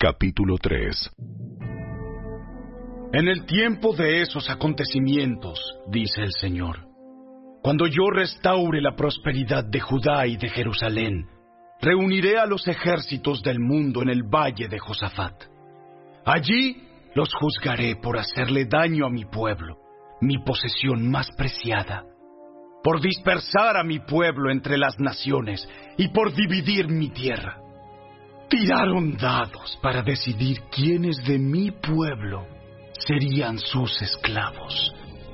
Capítulo 3. En el tiempo de esos acontecimientos, dice el Señor, cuando yo restaure la prosperidad de Judá y de Jerusalén, reuniré a los ejércitos del mundo en el valle de Josafat. Allí los juzgaré por hacerle daño a mi pueblo, mi posesión más preciada, por dispersar a mi pueblo entre las naciones y por dividir mi tierra. Tiraron dados para decidir quiénes de mi pueblo serían sus esclavos.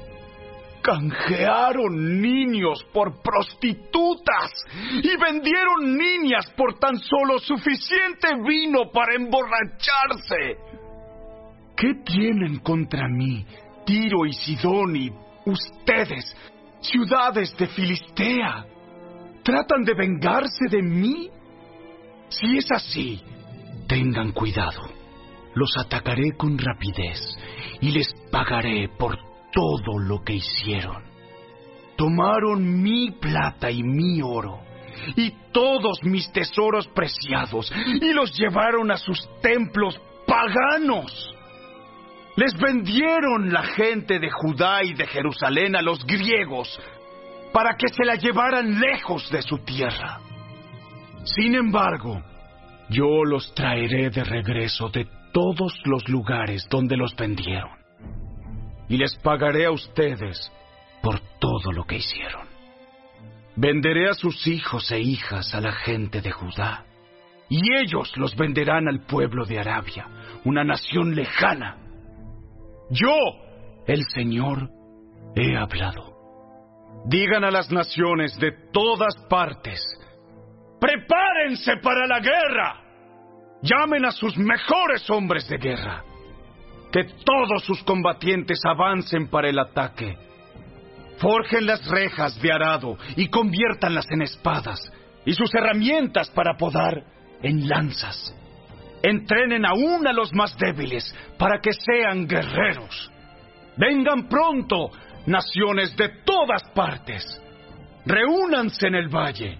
Canjearon niños por prostitutas y vendieron niñas por tan solo suficiente vino para emborracharse. ¿Qué tienen contra mí, Tiro y Sidón y ustedes, ciudades de Filistea? ¿Tratan de vengarse de mí? Si es así, tengan cuidado. Los atacaré con rapidez y les pagaré por todo lo que hicieron. Tomaron mi plata y mi oro y todos mis tesoros preciados y los llevaron a sus templos paganos. Les vendieron la gente de Judá y de Jerusalén a los griegos para que se la llevaran lejos de su tierra. Sin embargo, yo los traeré de regreso de todos los lugares donde los vendieron, y les pagaré a ustedes por todo lo que hicieron. Venderé a sus hijos e hijas a la gente de Judá, y ellos los venderán al pueblo de Arabia, una nación lejana. Yo, el Señor, he hablado. Digan a las naciones de todas partes: ¡prepárense para la guerra! Llamen a sus mejores hombres de guerra. Que todos sus combatientes avancen para el ataque. Forjen las rejas de arado y conviértanlas en espadas, y sus herramientas para podar en lanzas. Entrenen aún a los más débiles para que sean guerreros. Vengan pronto, naciones de todas partes. Reúnanse en el valle.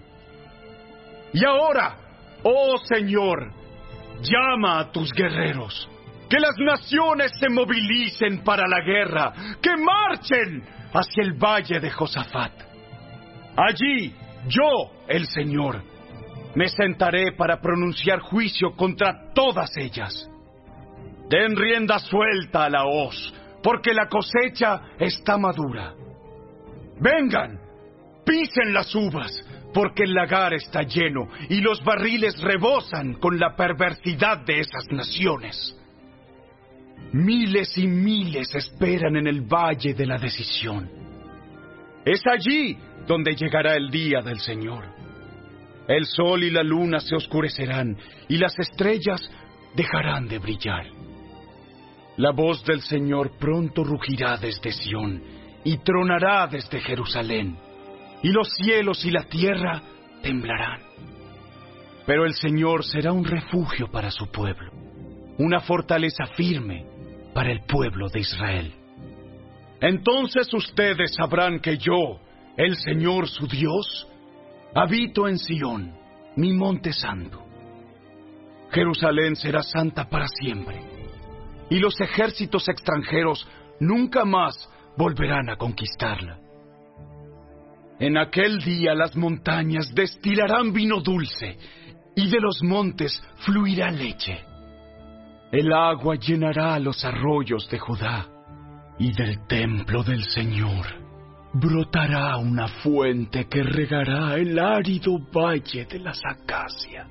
Y ahora, oh Señor, llama a tus guerreros. Que las naciones se movilicen para la guerra. Que marchen hacia el valle de Josafat. Allí, yo, el Señor, me sentaré para pronunciar juicio contra todas ellas. Den rienda suelta a la hoz, porque la cosecha está madura. Vengan, pisen las uvas, porque el lagar está lleno y los barriles rebosan con la perversidad de esas naciones. Miles y miles esperan en el valle de la decisión. Es allí donde llegará el día del Señor. El sol y la luna se oscurecerán y las estrellas dejarán de brillar. La voz del Señor pronto rugirá desde Sión y tronará desde Jerusalén. Y los cielos y la tierra temblarán. Pero el Señor será un refugio para su pueblo, una fortaleza firme para el pueblo de Israel. Entonces ustedes sabrán que yo, el Señor su Dios, habito en Sión, mi monte santo. Jerusalén será santa para siempre, y los ejércitos extranjeros nunca más volverán a conquistarla. En aquel día las montañas destilarán vino dulce, y de los montes fluirá leche. El agua llenará los arroyos de Judá, y del templo del Señor brotará una fuente que regará el árido valle de las acacias.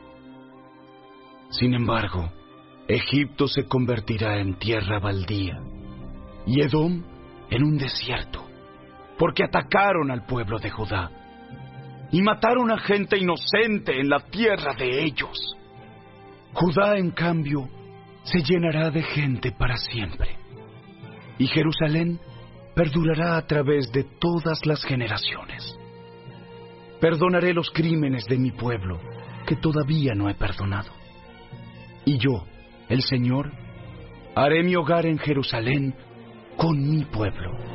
Sin embargo, Egipto se convertirá en tierra baldía, y Edom en un desierto, porque atacaron al pueblo de Judá y mataron a gente inocente en la tierra de ellos. Judá, en cambio, se llenará de gente para siempre, y Jerusalén perdurará a través de todas las generaciones. Perdonaré los crímenes de mi pueblo, que todavía no he perdonado. Y yo, el Señor, haré mi hogar en Jerusalén con mi pueblo.